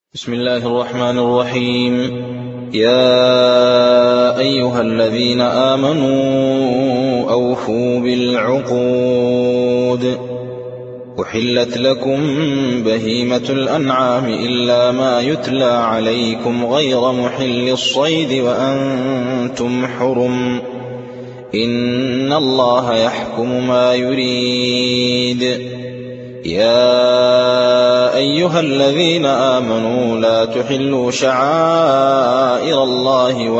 بسم الله الرحمن الرحيم. يا أيها الذين آمنوا أوفوا بالعقود. أحلت لكم بهيمة الأنعام إلا ما يتلى عليكم غير محل الصيد وأنتم حرم. إن الله يحكم ما يريد. يا أيها الذين آمنوا لا تحلوا شعائر الله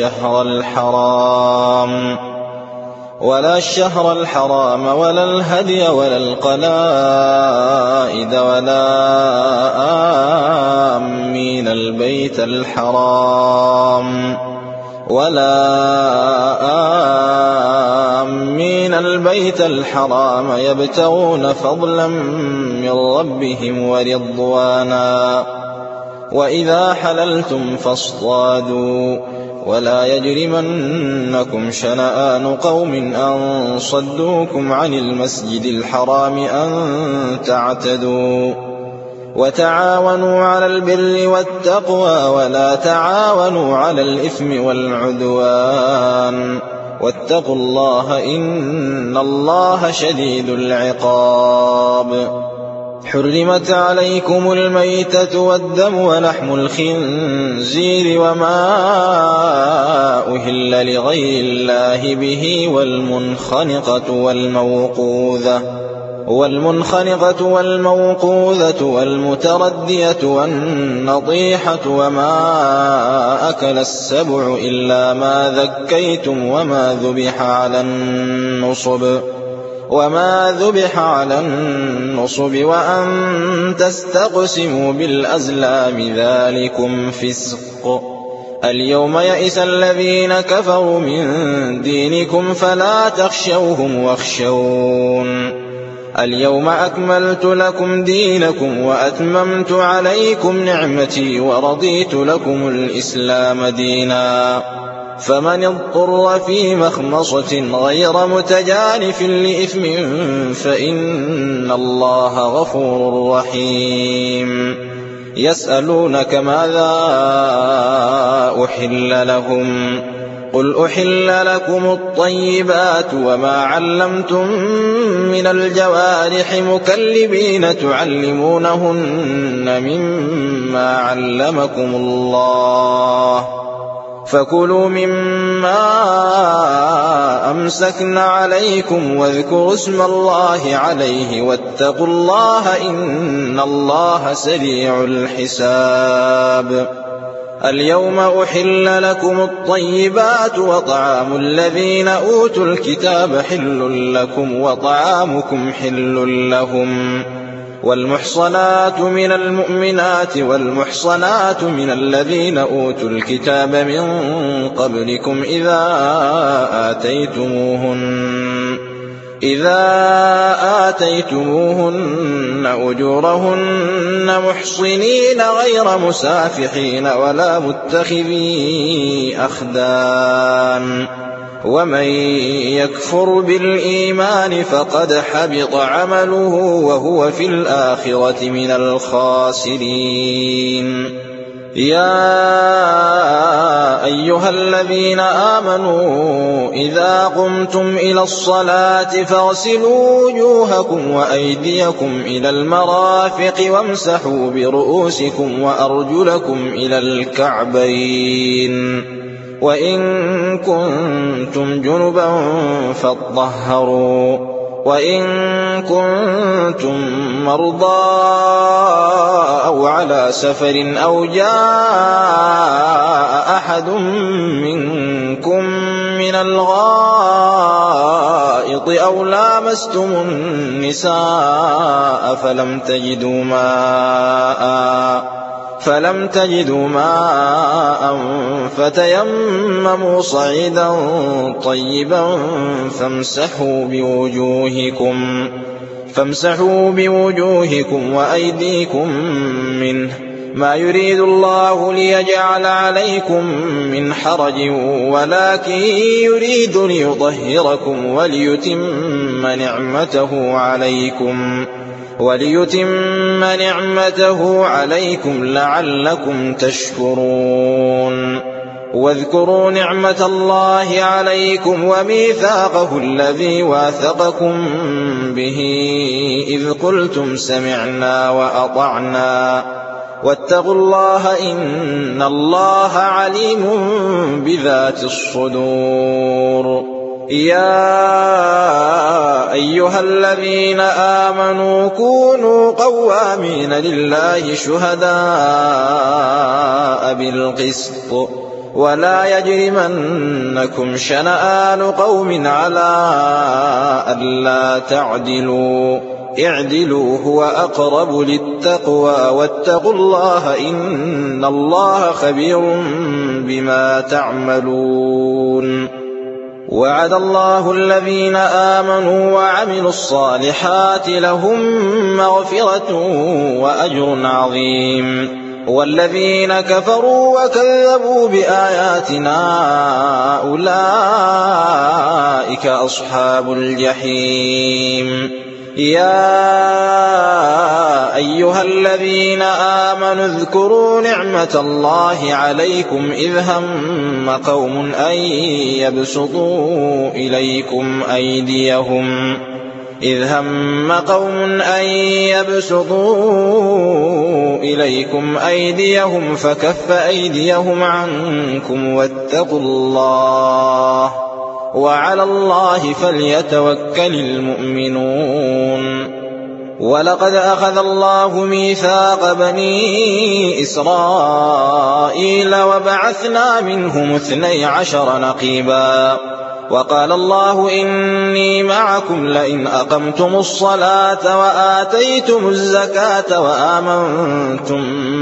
ولا الشهر الحرام ولا الهدي ولا القلائد ولا آمين البيت الحرام يبتغون فضلا من ربهم ورضوانا. وإذا حللتم فاصطادوا ولا يجرمنكم شنآن قوم أن صدوكم عن المسجد الحرام أن تعتدوا. وتعاونوا على البر والتقوى ولا تعاونوا على الإثم والعدوان. واتقوا الله إن الله شديد العقاب. حرمت عليكم الميتة والدم ولحم الخنزير وما أهل لغير الله به والمنخنقة والموقوذة والمتردية والنطيحة وما أكل السبع إلا ما ذكيتم وما ذبح على النصب وأن تستقسموا بالأزلام ذلكم فسق. اليوم يئس الذين كفروا من دينكم فلا تخشوهم واخشون. اليوم أكملت لكم دينكم وأتممت عليكم نعمتي ورضيت لكم الإسلام دينا. فمن اضطر في مخمصة غير متجانف لإثم فإن الله غفور رحيم. يسألونك ماذا أحل لهم قل أحل لكم الطيبات وما علمتم من الجوارح مكلبين تعلمونهن مما علمكم الله فكلوا مما أمسكن عليكم واذكروا اسم الله عليه واتقوا الله إن الله سريع الحساب. اليوم أحل لكم الطيبات وطعام الذين أوتوا الكتاب حل لكم وطعامكم حل لهم. والمحصنات من المؤمنات والمحصنات من الذين أوتوا الكتاب من قبلكم إذا آتيتموهن أجورهن محصنين غير مسافحين ولا متخذي أخدان. ومن يكفر بالإيمان فقد حبط عمله وهو في الآخرة من الخاسرين. يا أيها الذين آمنوا إذا قمتم إلى الصلاة فاغسلوا وجوهكم وأيديكم إلى المرافق وامسحوا برؤوسكم وأرجلكم إلى الكعبين. وإن كنتم جنبا فاطهروا. وإن كنتم مرضى أو على سفر أو جاء أحد منكم من الغائط أو لامستم النساء فلم تجدوا ماء فتيمموا صعيدا طيبا فامسحوا بوجوهكم وأيديكم منه ما يريد الله ليجعل عليكم من حرج ولكن يريد ليطهركم وليتم نعمته عليكم وليتم نعمته عليكم لعلكم تشكرون واذكروا نعمة الله عليكم وميثاقه الذي واثقكم به إذ قلتم سمعنا وأطعنا واتقوا الله إن الله عليم بذات الصدور. يا أيها الذين آمنوا كونوا قوامين لله شهداء بالقسط ولا يجرمنكم شنآن قوم على ألا تعدلوا اعدلوا هو أقرب للتقوى واتقوا الله إن الله خبير بما تعملون. وعد الله الذين آمنوا وعملوا الصالحات لهم مغفرة وأجر عظيم والذين كفروا وكذبوا بآياتنا أولئك أصحاب الجحيم. يا أيها الذين آمنوا اذكروا نعمة الله عليكم إذ هم قوم أن يبسطوا إليكم أيديهم فكف أيديهم عنكم واتقوا الله وعلى الله فليتوكل المؤمنون. ولقد أخذ الله ميثاق بني إسرائيل وبعثنا منهم 12 نقيبا وقال الله إني معكم لئن أقمتم الصلاة وآتيتم الزكاة وآمنتم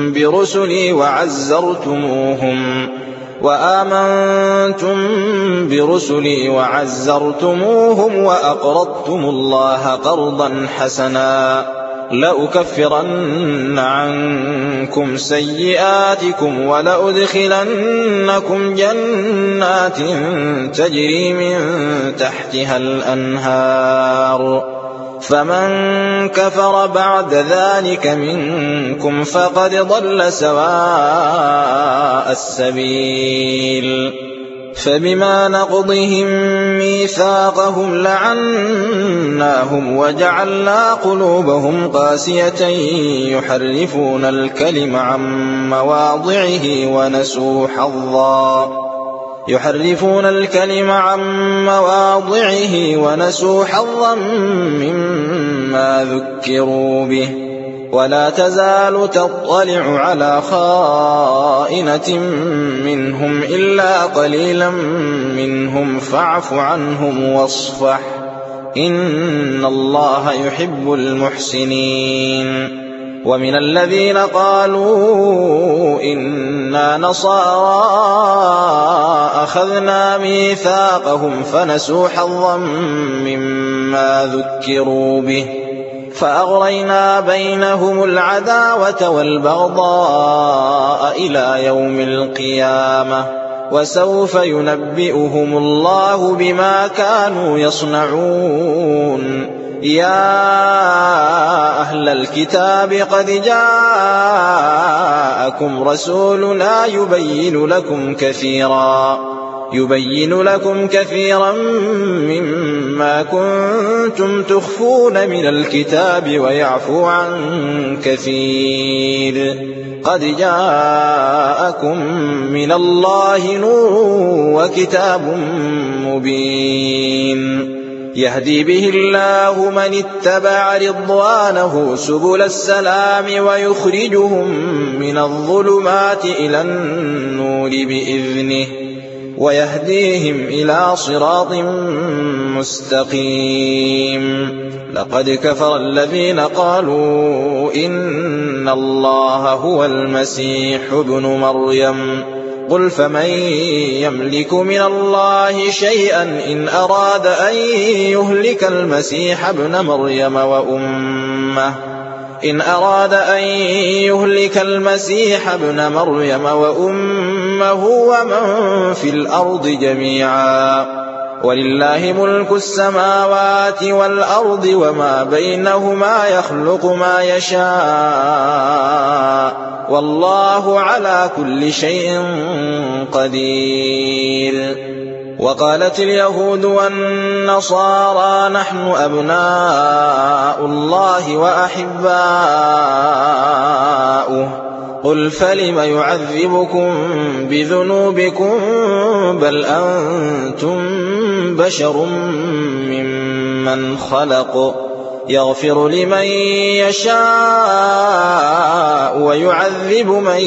برسلي وعزرتموهم وأقرضتم الله قرضا حسنا لأكفرن عنكم سيئاتكم ولأدخلنكم جنات تجري من تحتها الأنهار فمن كفر بعد ذلك منكم فقد ضل سواء السبيل. فبما نقضهم ميثاقهم لعناهم وجعلنا قلوبهم قاسية يحرفون الكلم عن مواضعه ونسوا حظا مما ذكروا به ولا تزال تطلع على خائنة منهم إلا قليلا منهم فاعف عنهم واصفح إن الله يحب المحسنين. ومن الذين قالوا إنا نصارى أخذنا ميثاقهم فنسوا حظا مما ذكروا به فأغرينا بينهم العداوة والبغضاء إلى يوم القيامة وسوف ينبئهم الله بما كانوا يصنعون. يا أهل الكتاب قد جاءكم رسولنا يبين لكم كثيرا مما كنتم تخفون من الكتاب ويعفو عن كثير. قد جاءكم من الله نور وكتاب مبين يهدي به الله من اتبع رضوانه سبل السلام ويخرجهم من الظلمات إلى النور بإذنه ويهديهم إلى صراط مستقيم. لقد كفر الذين قالوا إن الله هو المسيح ابن مريم قل فمن يملك من الله شيئا إن أراد أن يهلك المسيح ابن مريم وأمه ومن في الأرض جميعا ولله ملك السماوات والأرض وما بينهما يخلق ما يشاء والله على كل شيء قدير. وقالت اليهود والنصارى نحن أبناء الله وأحباؤه قل فلم يعذبكم بذنوبكم بل أنتم بشر ممن خلق يغفر لمن يشاء ويعذب من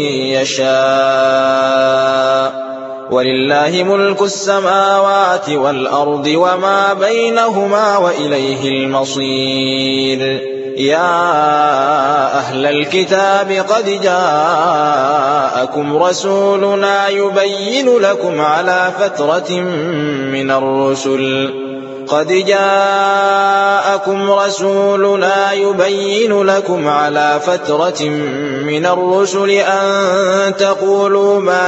يشاء ولله ملك السماوات والأرض وما بينهما وإليه المصير. يا أهل الكتاب قد جاءكم رسولنا يبين لكم على فترة من الرسل أن تقولوا ما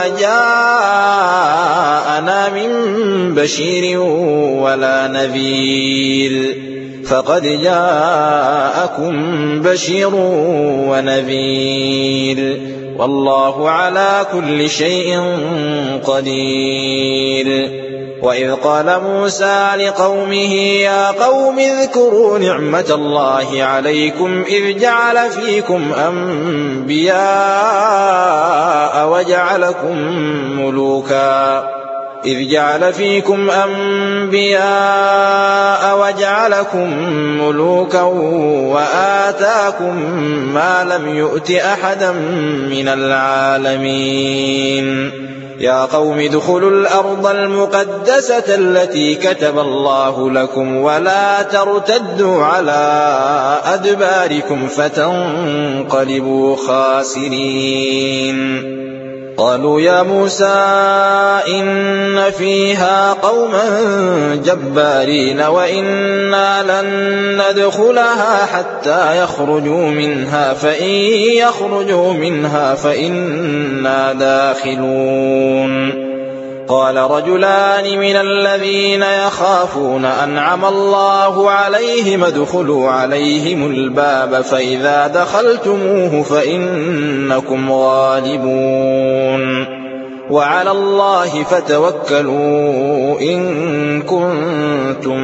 جاءنا من بشير ولا نذير فقد جاءكم بشير ونذير والله على كل شيء قدير. وإذ قال موسى لقومه يا قوم اذكروا نعمة الله عليكم إذ جعل فيكم أنبياء وجعلكم ملوكا وآتاكم ما لم يؤت أحدا من العالمين. يا قوم ادخلوا الأرض المقدسة التي كتب الله لكم ولا ترتدوا على أدباركم فتنقلبوا خاسرين. قالوا يا موسى إن فيها قوما جبارين وإنا لن ندخلها حتى يخرجوا منها فإن يخرجوا منها فإنا داخلون. قال رجلان من الذين يخافون أنعم الله عليهم ادخلوا عليهم الباب فإذا دخلتموه فإنكم غالبون وعلى الله فتوكلوا إن كنتم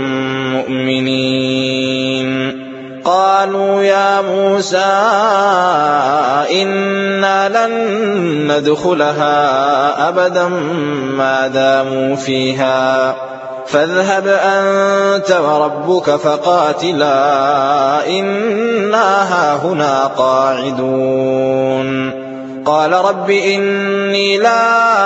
مؤمنين. قالوا يا موسى إنا لن ندخلها أبدا ما داموا فيها فاذهب أنت وربك فقاتلا إنا هاهنا قاعدون. قال رب إني لا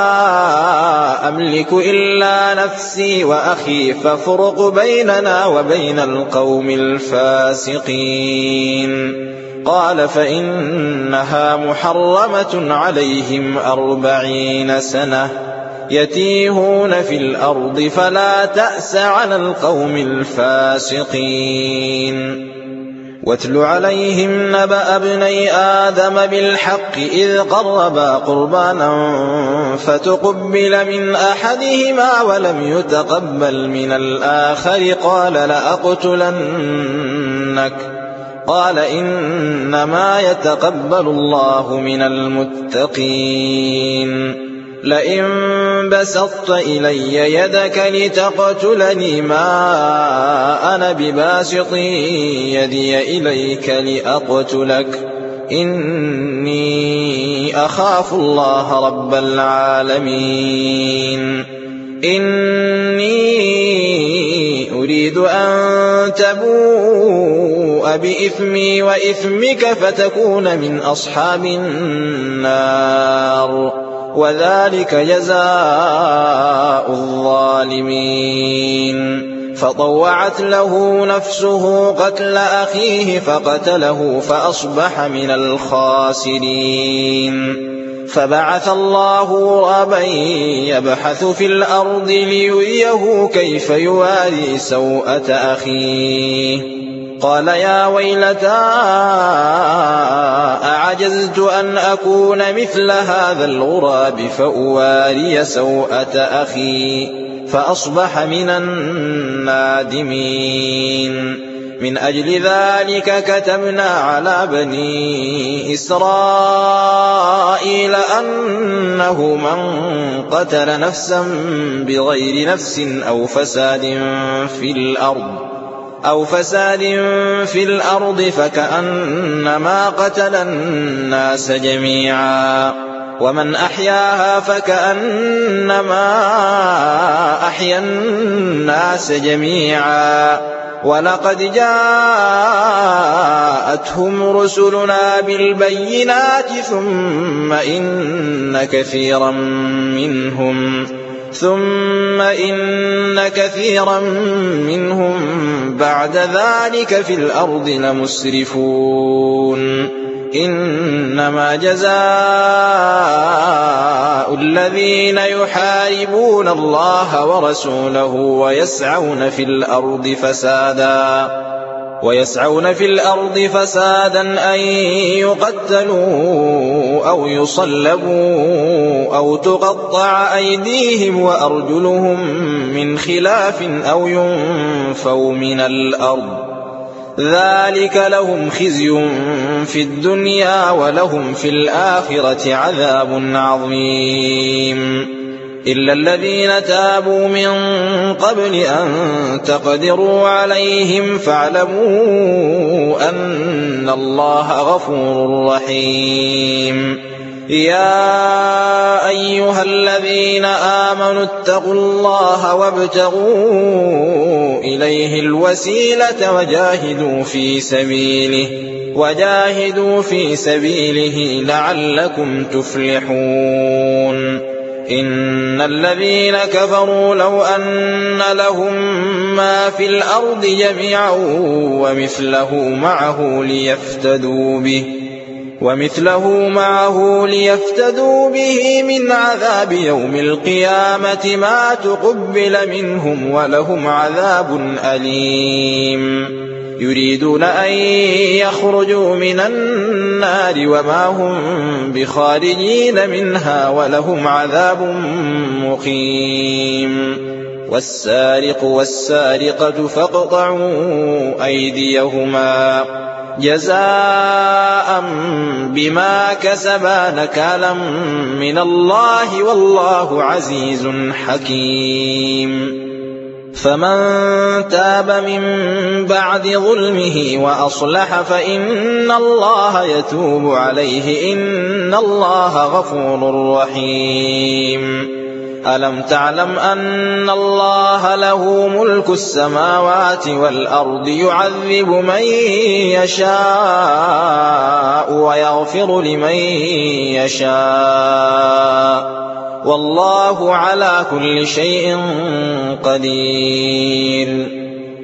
أملك إلا نفسي وأخي فافرق بيننا وبين القوم الفاسقين. قال فإنها محرمة عليهم 40 سنة يتيهون في الأرض فلا تأس على القوم الفاسقين. واتل عليهم نبأ ابني آدم بالحق إذ قربا قربانا فتقبل من أحدهما ولم يتقبل من الآخر قال لأقتلنك قال إنما يتقبل الله من المتقين. لئن بسطت إلي يدك لتقتلني ما أنا بباسط يدي إليك لأقتلك إني أخاف الله رب العالمين. إني أريد أن تبوء بإثمي وإثمك فتكون من أصحاب النار وذلك جزاء الظالمين. فطوعت له نفسه قتل أخيه فقتله فأصبح من الخاسرين. فبعث الله غرابا يبحث في الأرض ليريه كيف يواري سوءة أخيه قال يا ويلتى أعجزت أن أكون مثل هذا الغراب فأواري سوءة أخي فأصبح من النادمين. من أجل ذلك كتبنا على بني إسرائيل أنه من قتل نفسا بغير نفس أو فساد في الأرض فكأنما قتل الناس جميعا، ومن أحياها فكأنما أحيا الناس جميعا. ولقد جاءتهم رسلنا بالبينات ثم إن كثيرا منهم بعد ذلك في الأرض لمسرفون. إنما جزاء الذين يحاربون الله ورسوله ويسعون في الأرض فسادا أن يقتلوا أو يصلبوا أو تقطع أيديهم وأرجلهم من خلاف أو ينفوا من الأرض. ذلك لهم خزي في الدنيا ولهم في الآخرة عذاب عظيم. إلا الذين تابوا من قبل أن تقدروا عليهم فاعلموا أن الله غفور رحيم. يا أيها الذين آمنوا اتقوا الله وابتغوا إليه الوسيلة وجاهدوا في سبيله لعلكم تفلحون. إن الذين كفروا لو أن لهم ما في الأرض جميعا ومثله معه ليفتدوا به من عذاب يوم القيامة ما تقبل منهم ولهم عذاب أليم. يريدون أن يخرجوا من النار وما هم بخارجين منها ولهم عذاب مقيم. والسارق والسارقة فاقطعوا أيديهما جزاء بما كسبا نكالا من الله والله عزيز حكيم. فمن تاب من بعد ظلمه وأصلح فإن الله يتوب عليه إن الله غفور رحيم. ألم تعلم أن الله له ملك السماوات والأرض يعذب من يشاء ويغفر لمن يشاء والله على كل شيء قدير.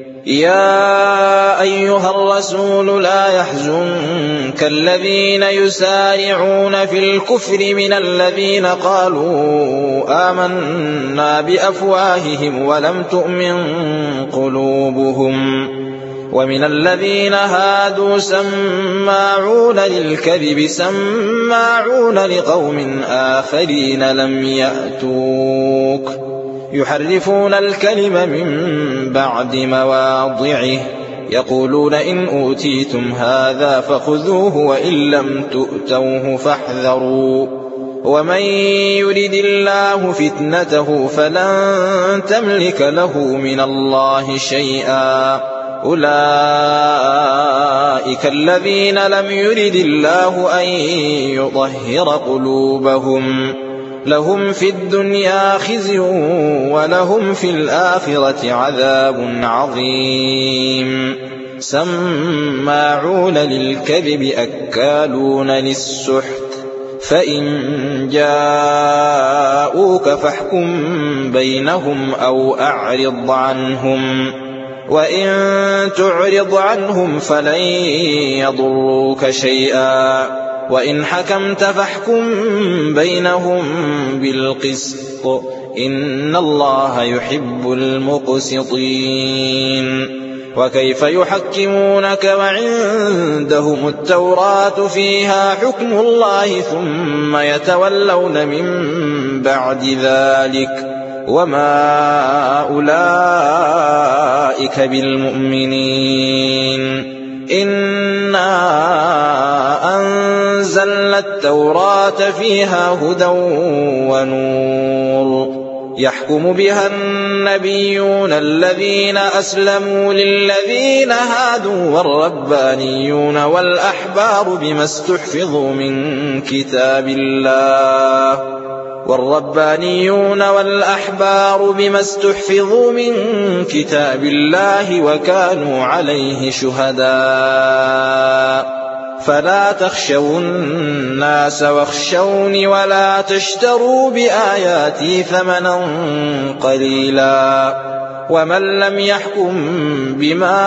يا أيها الرسول لا يحزنك الذين يسارعون في الكفر من الذين قالوا آمنا بأفواههم ولم تؤمن قلوبهم، ومن الذين هادوا سماعون للكذب سماعون لقوم آخرين لم يأتوك يحرفون الكلم من بعد مواضعه يقولون إن أوتيتم هذا فخذوه وإن لم تؤتوه فاحذروا ومن يرد الله فتنته فلن تملك له من الله شيئا أولئك الذين لم يرد الله أن يطهر قلوبهم لهم في الدنيا خزي ولهم في الآخرة عذاب عظيم. سماعون للكذب أكالون للسحت فإن جاءوك فاحكم بينهم أو أعرض عنهم وإن تعرض عنهم فلن يضروك شيئا وإن حكمت فاحكم بينهم بالقسط إن الله يحب المقسطين. وكيف يحكمونك وعندهم التوراة فيها حكم الله ثم يتولون من بعد ذلك وما أولئك بالمؤمنين. إنا أنزلنا التوراة فيها هدى ونور يحكم بها النبيون الذين أسلموا للذين هادوا والربانيون والأحبار بما استحفظوا من كتاب الله وكانوا عليه شهداء. فلا تخشوا الناس واخشوني ولا تشتروا بآياتي ثمنا قليلا. ومن لم يحكم بما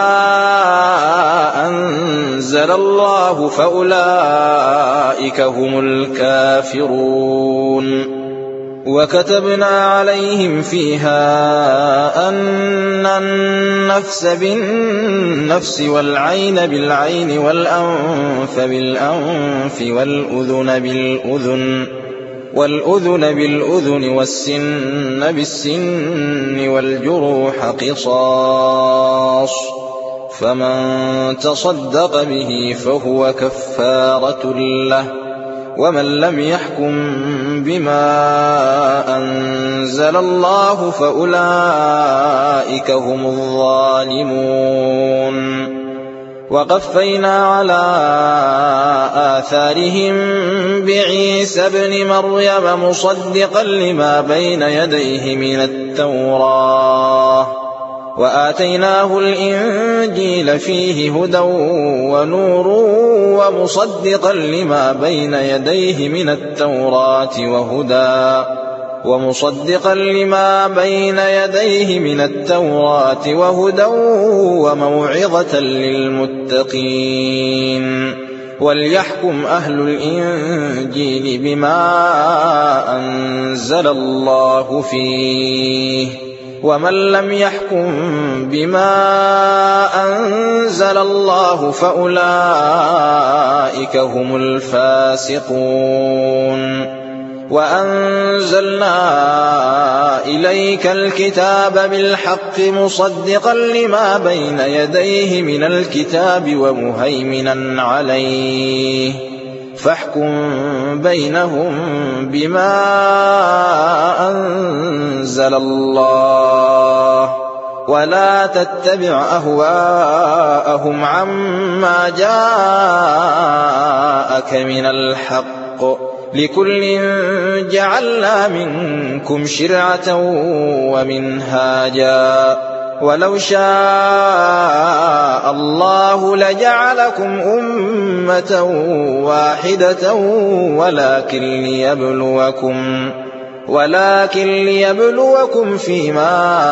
أنزل الله فأولئك هم الكافرون. وكتبنا عليهم فيها أن النفس بالنفس والعين بالعين والأنف بالأنف والأذن بالأذن والسن بالسن والجروح قصاص، فمن تصدق به فهو كفارة له. ومن لم يحكم بما أنزل الله فأولئك هم الظالمون. وقفينا على آثارهم بعيسى ابن مريم مصدقا لما بين يديه من التوراة، وآتيناه الإنجيل فيه هدى ونور ومصدقا لما بين يديه من التوراة وهدى وموعظة للمتقين. وليحكم أهل الإنجيل بما أنزل الله فيه، ومن لم يحكم بما أنزل الله فأولئك هم الفاسقون. وأنزلنا إليك الكتاب بالحق مصدقا لما بين يديه من الكتاب ومهيمنا عليه، فاحكم بينهم بما أنزل الله، ولا تتبع أهواءهم عما جاءك من الحق، لكل جعلنا منكم شرعة ومنهاجا، ولو شاء الله لجعلكم أمة واحدة ولكن ليبلوكم فيما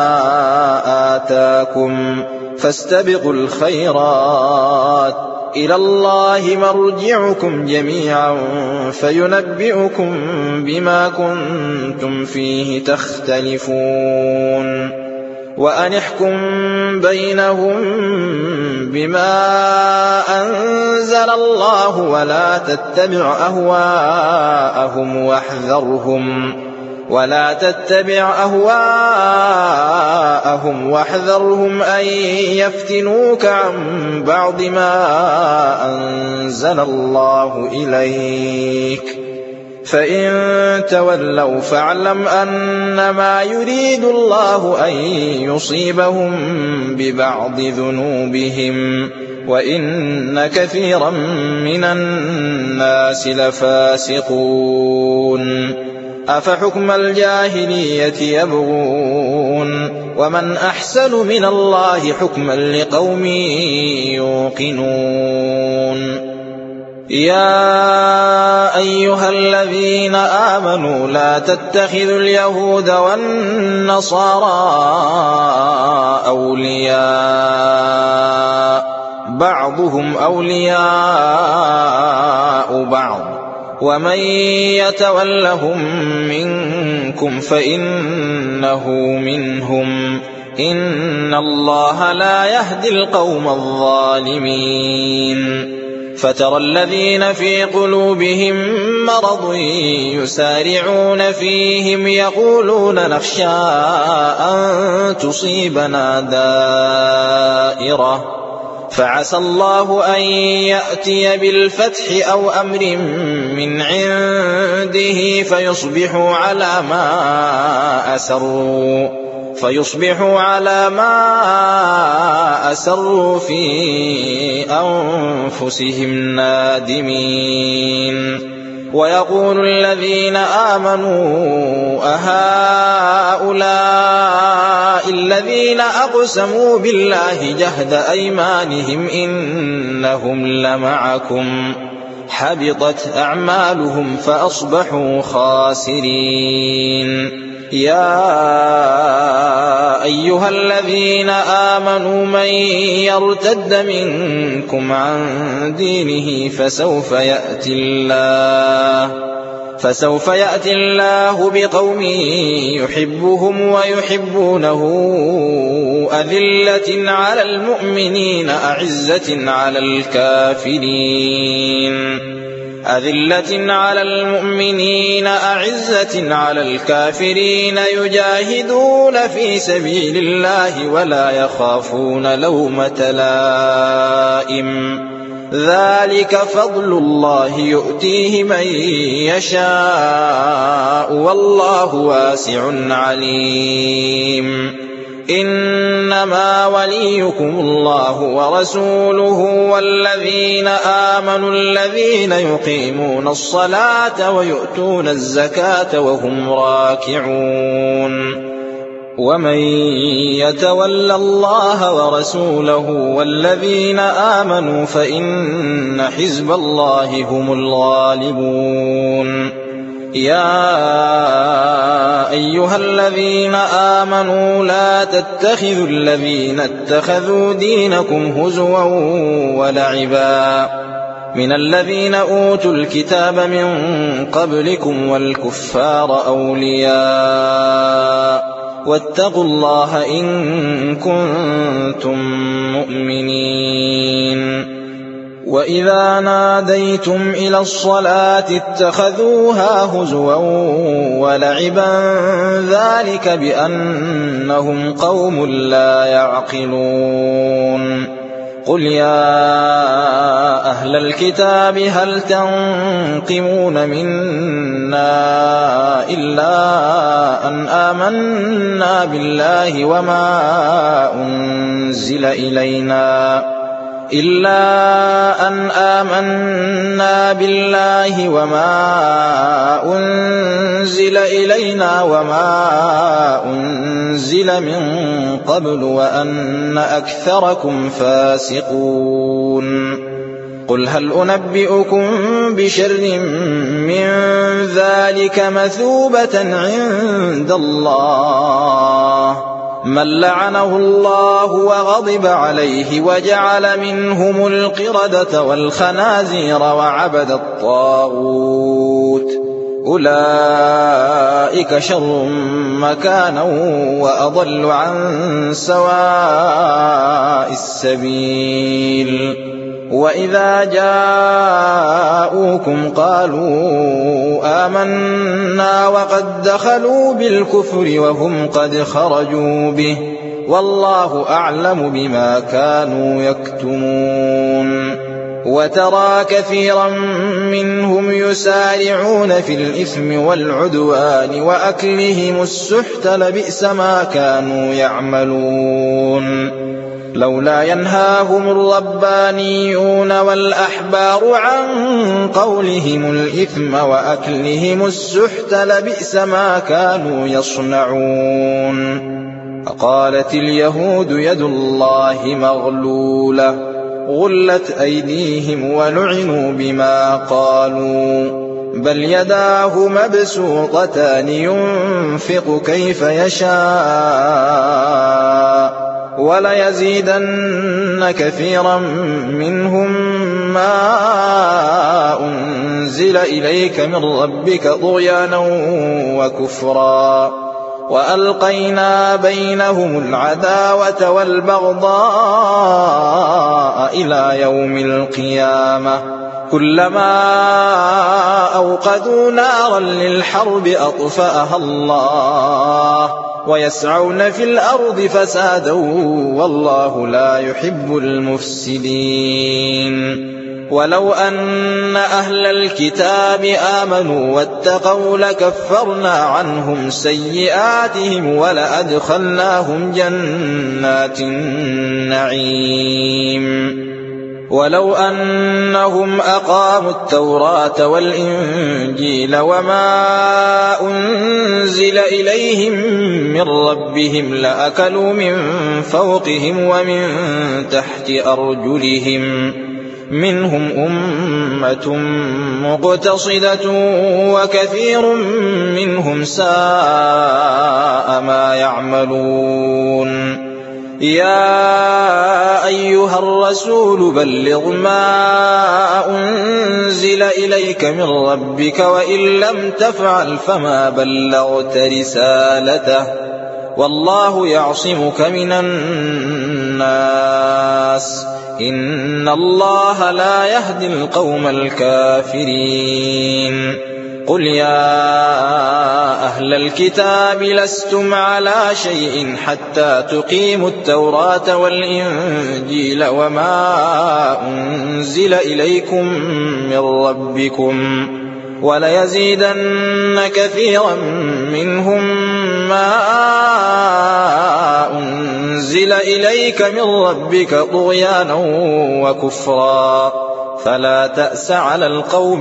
آتاكم، فاستبقوا الخيرات، إلى الله مرجعكم جميعا فينبئكم بما كنتم فيه تختلفون. وأن احكم بينهم بما أنزل الله ولا تتبع أهواءهم واحذرهم أن يفتنوك عن بعض ما أنزل الله إليك، فإن تولوا فاعلم أنما يريد الله أن يصيبهم ببعض ذنوبهم، وإن كثيرا من الناس لفاسقون. أفحكم الجاهلية يبغون ومن أحسن من الله حكما لقوم يوقنون. يا أيها الذين آمنوا لا تتخذوا اليهود والنصارى أولياء، بعضهم أولياء بعض، ومن يتولهم منكم فإنه منهم، إن الله لا يهدي القوم الظالمين. فترى الذين في قلوبهم مرض يسارعون فيهم يقولون نخشى أن تصيبنا دائرة فعسى الله أن يأتي بالفتح أو أمر من عنده فيصبحوا على ما أسروا في أنفسهم نادمين ويقول الذين آمنوا أهؤلاء الذين أقسموا بالله جهد أيمانهم إنهم لمعكم حبطت أعمالهم فأصبحوا خاسرين يا أيها الذين آمنوا من يرتد منكم عن دينه فسوف يأتي الله بقوم يحبهم ويحبونه أذلة على المؤمنين أعزة على الكافرين يجاهدون في سبيل الله ولا يخافون لومة لائم ذلك فضل الله يؤتيه من يشاء والله واسع عليم إنما وليكم الله ورسوله والذين آمنوا الذين يقيمون الصلاة ويؤتون الزكاة وهم راكعون ومن يتول الله ورسوله والذين آمنوا فإن حزب الله هم الغالبون يا أيها الذين آمنوا لا تتخذوا الذين اتخذوا دينكم هزوا ولعبا من الذين أوتوا الكتاب من قبلكم والكفار أولياء واتقوا الله إن كنتم مؤمنين وإذا ناديتم إلى الصلاة اتخذوها هزوا ولعبا ذلك بأنهم قوم لا يعقلون قل يا أهل الكتاب هل تنقمون منا إلا أن آمنا بالله وما أنزل إلينا وما أنزل من قبل وأن أكثركم فاسقون قل هل أنبئكم بشر من ذلك مثوبة عند الله من لعنه الله وغضب عليه وجعل منهم القردة والخنازير وعبد الطاغوت أولئك شر مكانا وأضل عن سواء السبيل وإذا جاءوكم قالوا آمنا وقد دخلوا بالكفر وهم قد خرجوا به والله أعلم بما كانوا يكتمون وترى كثيرا منهم يسارعون في الإثم والعدوان وأكلهم السحت لبئس ما كانوا يعملون لولا ينهاهم الربانيون والأحبار عن قولهم الإثم وأكلهم السحت لبئس ما كانوا يصنعون فقالت اليهود يد الله مغلولة غلت أيديهم ولعنوا بما قالوا بل يداه مبسوطتان ينفق كيف يشاء وليزيدن كثيرا منهم ما أنزل إليك من ربك طغيانا وكفرا وألقينا بينهم العداوة والبغضاء إلى يوم القيامة كلما أوقدوا نارا للحرب أطفأها الله ويسعون في الأرض فسادا والله لا يحب المفسدين ولو أن أهل الكتاب آمنوا واتقوا لكفرنا عنهم سيئاتهم ولأدخلناهم جنات النعيم ولو أنهم أقاموا التوراة والإنجيل وما أنزل إليهم من ربهم لأكلوا من فوقهم ومن تحت أرجلهم منهم أمة مقتصدة وكثير منهم ساء ما يعملون يا أيها الرسول بلغ ما أنزل إليك من ربك وإن لم تفعل فما بلغت رسالته والله يعصمك من الناس إن الله لا يهدي القوم الكافرين قل يا أهل الكتاب لستم على شيء حتى تقيموا التوراة والإنجيل وما أنزل إليكم من ربكم وليزيدن كثيرا منهم ما أنزل إليك من ربك طغيانا وكفرا فلا تأس على القوم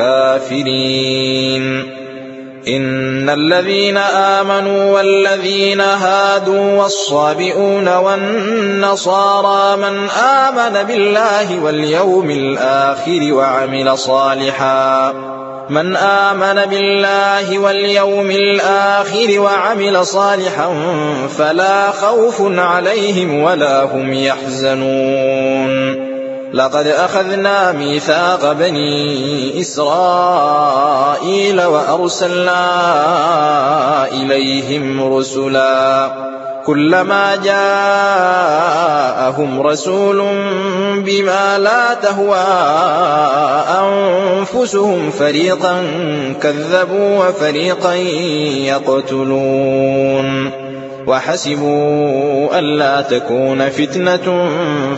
الكافرين إن الذين آمنوا والذين هادوا والصابئون والنصارى من آمن بالله واليوم الآخر وعمل صالحا فلا خوف عليهم ولا هم يحزنون لقد أخذنا ميثاق بني إسرائيل وأرسلنا إليهم رسلا كلما جاءهم رسول بما لا تهوى أنفسهم فريقا كذبوا وفريقا يقتلون وحسبوا ألا تكون فتنة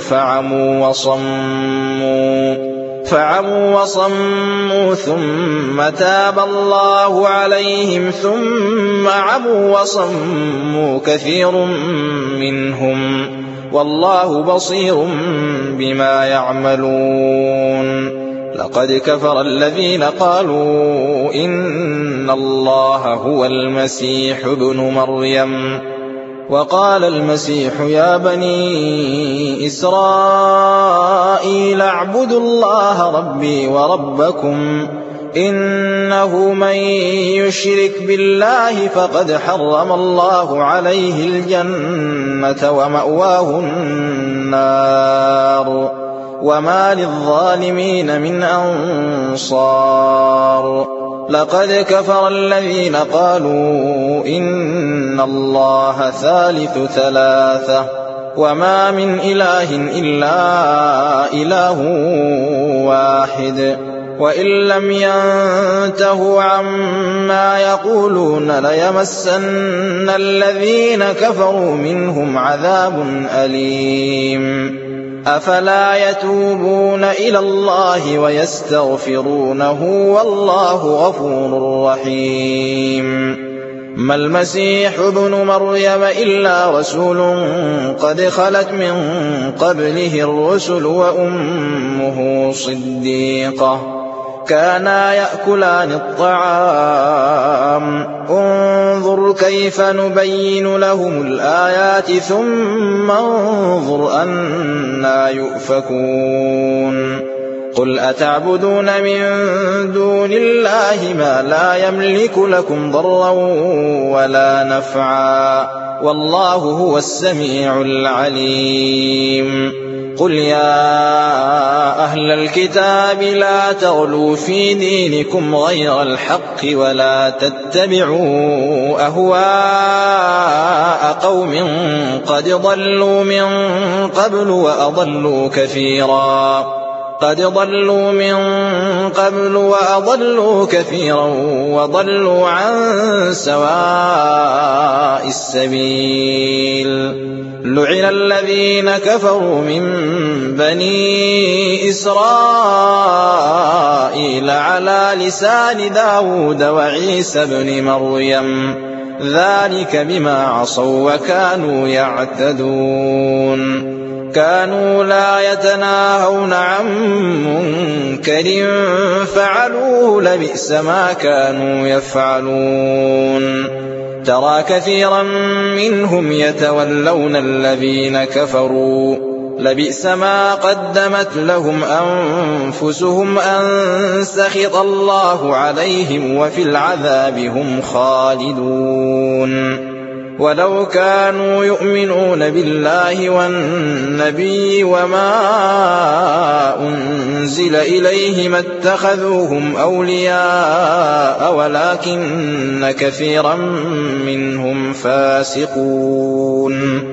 فعموا وصموا ثم تاب الله عليهم ثم عموا وصموا كثير منهم والله بصير بما يعملون لقد كفر الذين قالوا إن الله هو المسيح ابن مريم وقال المسيح يا بني إسرائيل اعبدوا الله ربي وربكم إنه من يشرك بالله فقد حرم الله عليه الجنة ومأواه النار وما للظالمين من أنصار لقد كفر الذين قالوا إن الله ثالث ثلاثة وما من إله إلا إله واحد وإن لم ينتهوا عما يقولون ليمسن الذين كفروا منهم عذاب أليم أفلا يتوبون إلى الله ويستغفرونه والله غفور رحيم ما المسيح ابن مريم إلا رسول قد خلت من قبله الرسل وأمه صديقة كانا يأكلان الطعام انظر كيف نبين لهم الآيات ثم انظر أنى يؤفكون قل أتعبدون من دون الله ما لا يملك لكم ضرا ولا نفعا والله هو السميع العليم قل يا أهل الكتاب لا تغلوا في دينكم غير الحق ولا تتبعوا أهواء قوم قد ضلوا من قبل وأضلوا كثيرا وضلوا عن سواء السبيل لعن الذين كفروا من بني إسرائيل على لسان داود وعيسى بن مريم ذلك بما عصوا وكانوا يعتدون كانوا لا يتناهون عن منكر فعلوه لبئس ما كانوا يفعلون ترى كثيرا منهم يتولون الذين كفروا لبئس ما قدمت لهم أنفسهم أن سخط الله عليهم وفي العذاب هم خالدون ولو كانوا يؤمنون بالله والنبي وما أنزل إليه ما اتخذوهم أولياء ولكن كثيرا منهم فاسقون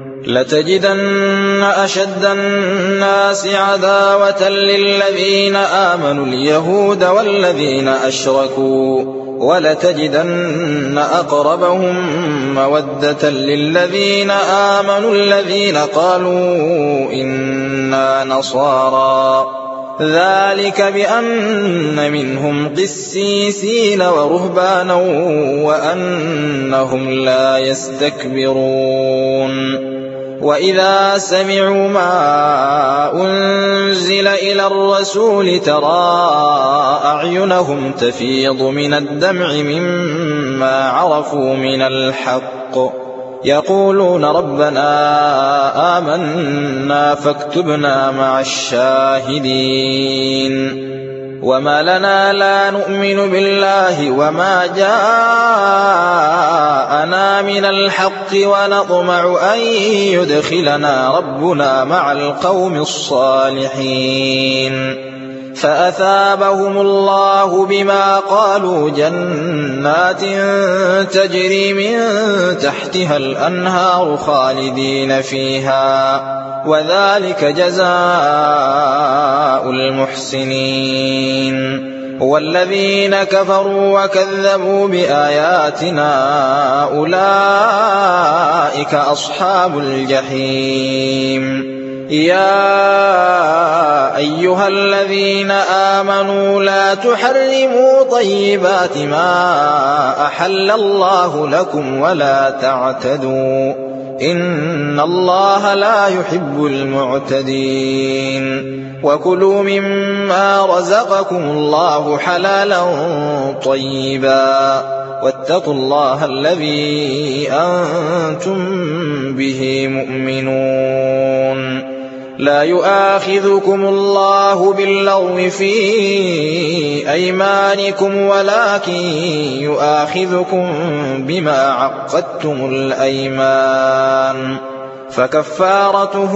لتجدن أشد الناس عداوة للذين آمنوا اليهود والذين أشركوا ولتجدن أقربهم مودة للذين آمنوا الذين قالوا إنا نصارى ذلك بأن منهم قسيسين ورهبانا وأنهم لا يستكبرون وإذا سمعوا ما أنزل إلى الرسول ترى أعينهم تفيض من الدمع مما عرفوا من الحق يقولون ربنا آمنا فاكتبنا مع الشاهدين وما لنا لا نؤمن بالله وما جاءنا من الحق ونطمع أن يدخلنا ربنا مع القوم الصالحين فأثابهم الله بما قالوا جنات تجري من تحتها الأنهار خالدين فيها وذلك جزاء المحسنين والذين كفروا وكذبوا بآياتنا أولئك أصحاب الجحيم يا أيها الذين آمنوا لا تحرموا طيبات ما أحل الله لكم ولا تعتدوا إن الله لا يحب المعتدين وكلوا مما رزقكم الله حلالا طيبا واتقوا الله الذي أنتم به مؤمنون لا يؤاخذكم الله باللغو في أيمانكم ولكن يؤاخذكم بما عقدتم الأيمان فكفارته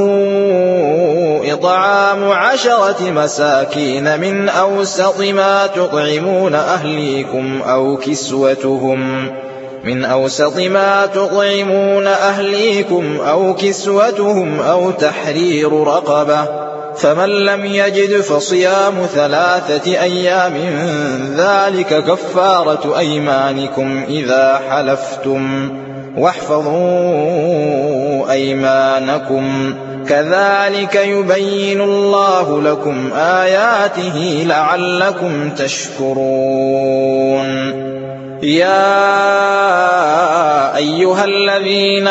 إطعام 10 مساكين من أوسط ما تطعمون أهليكم أو كسوتهم أو تحرير رقبة فمن لم يجد فصيام 3 أيام ذلك كفارة أيمانكم إذا حلفتم واحفظوا أيمانكم كذلك يبين الله لكم آياته لعلكم تشكرون يا أيها الذين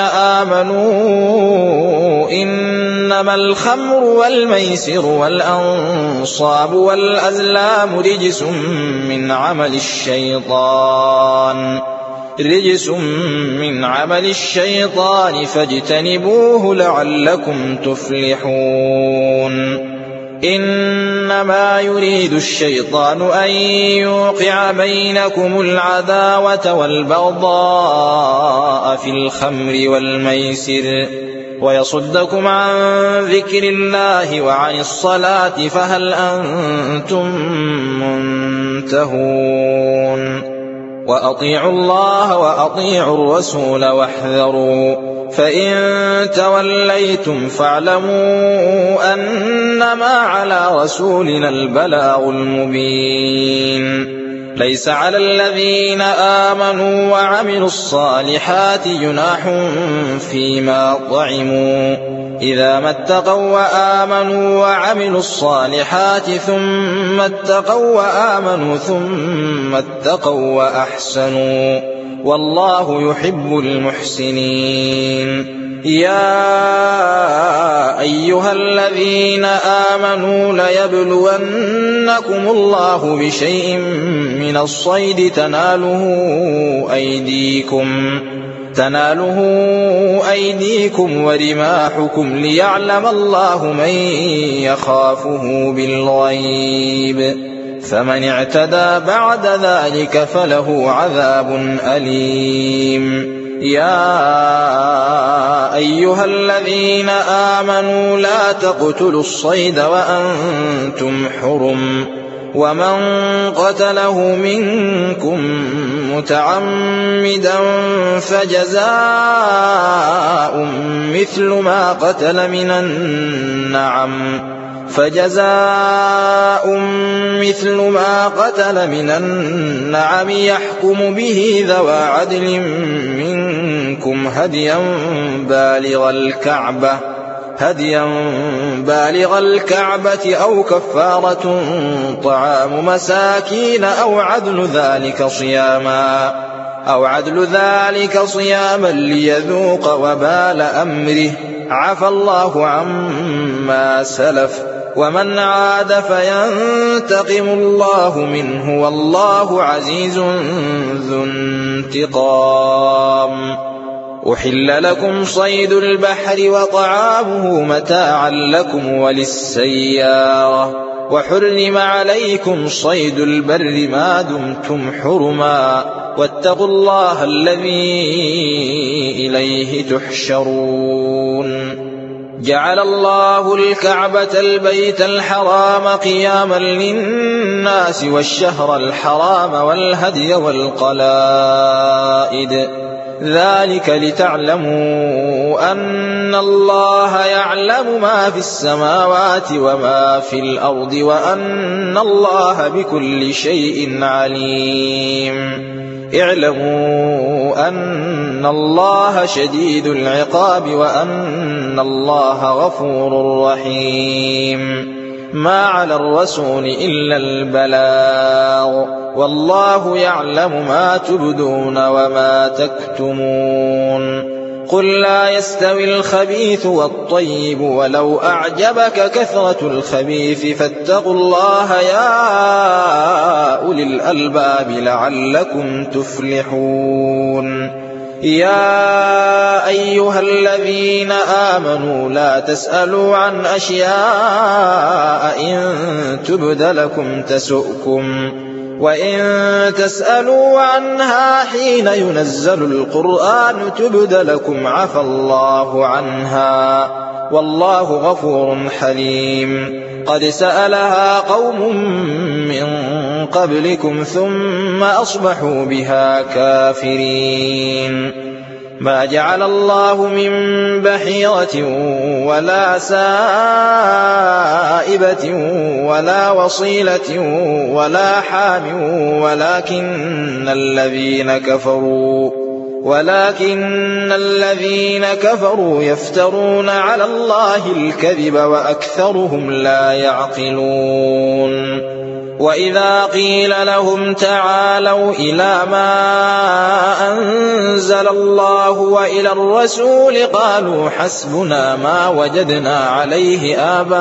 آمنوا إنما الخمر والميسر والأنصاب والأزلام رجس من عمل الشيطان فاجتنبوه لعلكم تفلحون إنما يريد الشيطان أن يوقع بينكم العداوة والبغضاء في الخمر والميسر ويصدكم عن ذكر الله وعن الصلاة فهل أنتم منتهون وأطيعوا الله وأطيعوا الرسول واحذروا فإن توليتم فاعلموا أنما على رسولنا البلاغ المبين ليس على الذين آمنوا وعملوا الصالحات جناح فيما طعموا إذا ما اتقوا وآمنوا وعملوا الصالحات ثم اتقوا وآمنوا ثم اتقوا وأحسنوا والله يحب المحسنين يا أيها الذين آمنوا ليبلونكم الله بشيء من الصيد تناله أيديكم ورماحكم ليعلم الله من يخافه بالغيب فمن اعتدى بعد ذلك فله عذاب أليم يا أيها الذين آمنوا لا تقتلوا الصيد وأنتم حرم ومن قتله منكم متعمدا فجزاء مثل ما قتل من النعم يحكم به ذوى عدل منكم هديا بالغ الكعبة أو كفارة طعام مساكين أو عدل ذلك صياما ليذوق وبال أمره عفى الله عما سلف ومن عاد فينتقم الله منه والله عزيز ذو انتقام أحل لكم صيد البحر وطعامه متاعا لكم وللسيارة وحرم عليكم صيد البر ما دمتم حرما واتقوا الله الذي إليه تحشرون جعل الله الكعبة البيت الحرام قياما للناس والشهر الحرام والهدي والقلائد ذلك لتعلموا أن الله يعلم ما في السماوات وما في الأرض وأن الله بكل شيء عليم اعلموا أن الله شديد العقاب وأن الله غفور رحيم ما على الرسول إلا البلاغ والله يعلم ما تبدون وما تكتمون قل لا يستوي الخبيث والطيب ولو أعجبك كثرة الخبيث فاتقوا الله يا أولي الألباب لعلكم تفلحون يا أيها الذين آمنوا لا تسألوا عن أشياء إن تبد لكم تسؤكم وإن تسألوا عنها حين ينزل القرآن تبد لكم عفى الله عنها والله غفور حليم قد سألها قوم من قبلكم ثم أصبحوا بها كافرين ما جعل الله من بحيرة ولا سائبة ولا وصيلة ولا حام ولكن الذين كفروا يفترون على الله الكذب وأكثرهم لا يعقلون وإذا قيل لهم تعالوا إلى ما أنزل الله وإلى الرسول قالوا حسبنا ما وجدنا عليه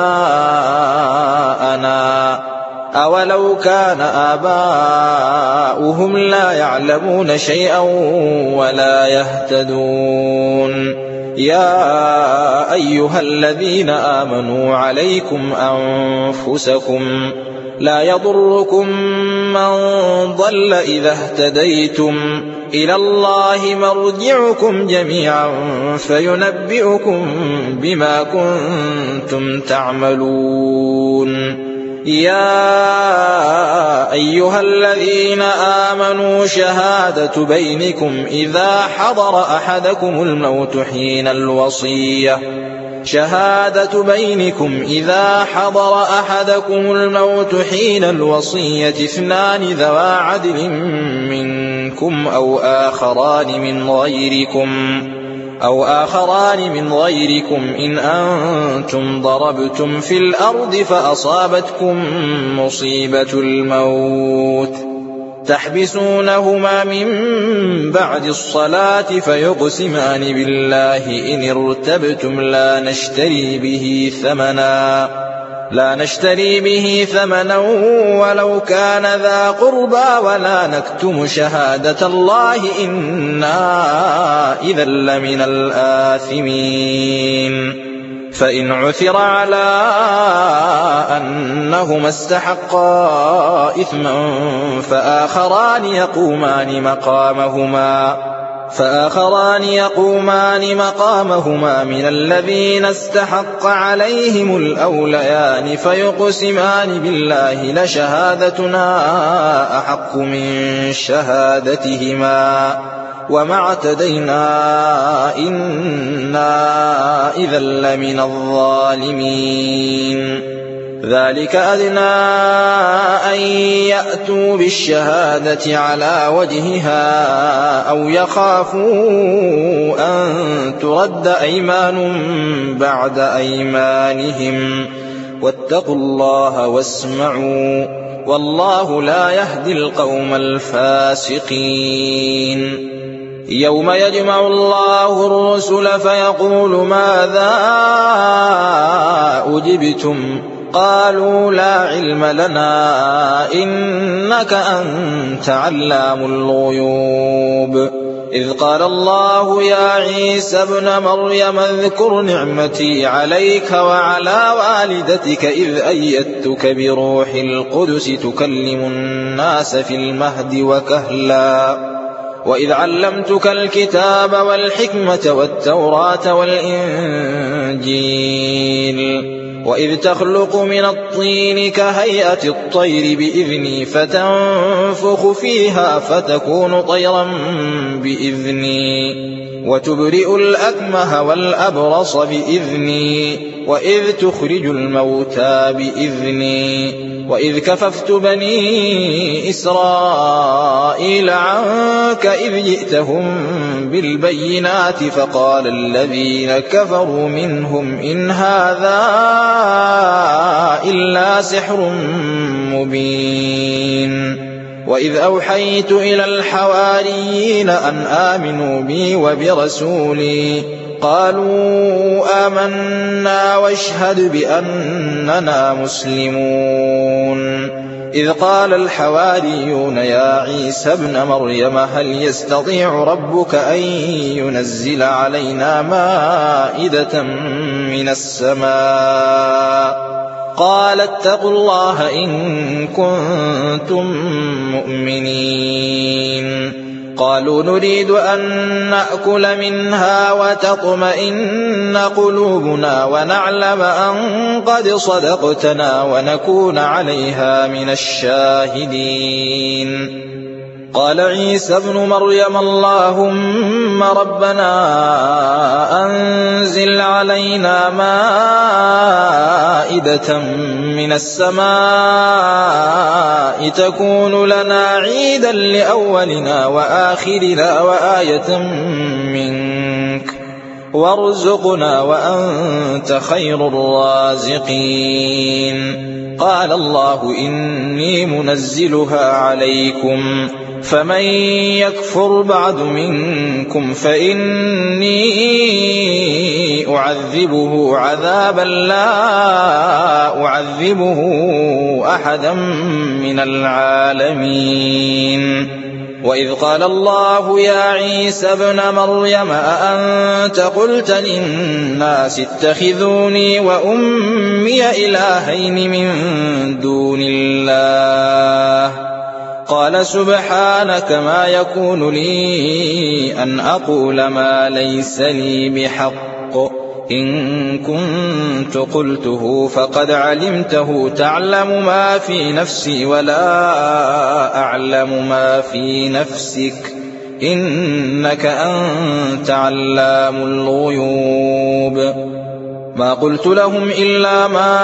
آباءنا أولو كان آباؤهم لا يعلمون شيئا ولا يهتدون يا أيها الذين آمنوا عليكم أنفسكم لا يضركم من ضل إذا اهتديتم إلى الله مرجعكم جميعا فينبئكم بما كنتم تعملون. يا أيها الذين آمنوا شهادة بينكم إذا حضر أحدكم الموت حين الوصية اثنان ذوا عدل منكم أو آخران من غيركم إن أنتم ضربتم في الأرض فأصابتكم مصيبة الموت تحبسونهما من بعد الصلاة فيقسمان بالله إن ارتبتم لا نشتري به ثمنا ولو كان ذا قربى ولا نكتم شهادة الله إنا إذا لمن الآثمين. فإن عثر على أنهما استحقا إثما فآخران يقومان مقامهما من الذين استحق عليهم الأوليان فيقسمان بالله لشهادتنا أحق من شهادتهما وما اعتدينا إنا إذا لمن الظالمين. ذلك أدنى أن يأتوا بالشهادة على وجهها أو يخافوا أن ترد أيمان بعد أيمانهم واتقوا الله واسمعوا والله لا يهدي القوم الفاسقين. يوم يجمع الله الرسل فيقول ماذا أجبتم قالوا لا علم لنا إنك أنت علام الغيوب. إذ قال الله يا عيسى ابن مريم اذكر نعمتي عليك وعلى والدتك إذ أيدتك بروح القدس تكلم الناس في المهد وكهلا وإذ علمتك الكتاب والحكمة والتوراة والإنجيل وإذ تخلق من الطين كهيئة الطير بإذني فتنفخ فيها فتكون طيرا بإذني وتبرئ الأكمه والأبرص بإذني وإذ تخرج الموتى بإذني وإذ كففت بني إسرائيل عنك إذ جئتهم بالبينات فقال الذين كفروا منهم إن هذا إلا سحر مبين. وإذ أوحيت إلى الحواريين أن آمنوا بي وبرسولي قالوا آمنا واشهد بأننا مسلمون. إذ قال الحواريون يا عيسى ابن مريم هل يستطيع ربك أن ينزل علينا مائدة من السماء قال اتقوا الله إن كنتم مؤمنين. قالوا نريد أن نأكل منها وتطمئن قلوبنا ونعلم أن قد صدقتنا ونكون عليها من الشاهدين. قال عيسى ابن مريم اللهم ربنا أنزل علينا مائدة من السماء تكون لنا عيدا لأولنا وآخرنا وآية منك وارزقنا وأنت خير الرازقين. قال الله إني منزلها عليكم فمن يكفر بعد منكم فإني أعذبه عذابا لا أعذبه أحدا من العالمين وإذ قال الله يا عيسى ابن مريم أأنت قلت للناس اتخذوني وأمي إلهين من دون الله قال سبحانك ما يكون لي أن أقول ما ليس لي بحق إن كنت قلته فقد علمته تعلم ما في نفسي ولا أعلم ما في نفسك إنك أنت علام الغيوب ما قلت لهم إلا ما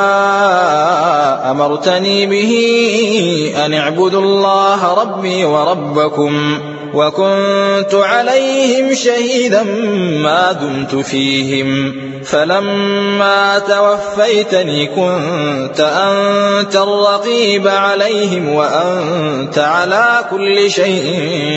أمرتني به أن اعبدوا الله ربي وربكم وكنت عليهم شهيدا ما دمت فيهم فلما توفيتني كنت أنت الرقيب عليهم وأنت على كل شيء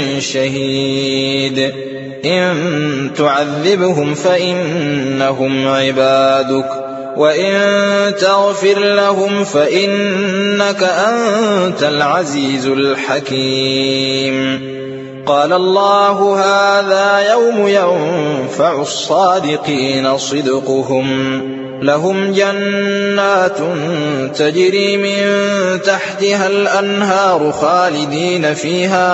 شهيد إن تعذبهم فإنهم عبادك وإن تغفر لهم فإنك أنت العزيز الحكيم قال الله هذا يوم ينفع الصادقين صدقهم لهم جنات تجري من تحتها الأنهار خالدين فيها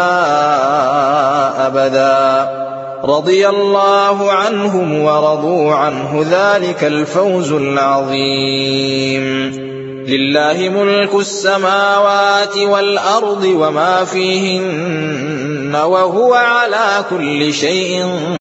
أبدا رضي الله عنهم ورضوا عنه ذلك الفوز العظيم لله ملك السماوات والأرض وما فيهن وهو على كل شيء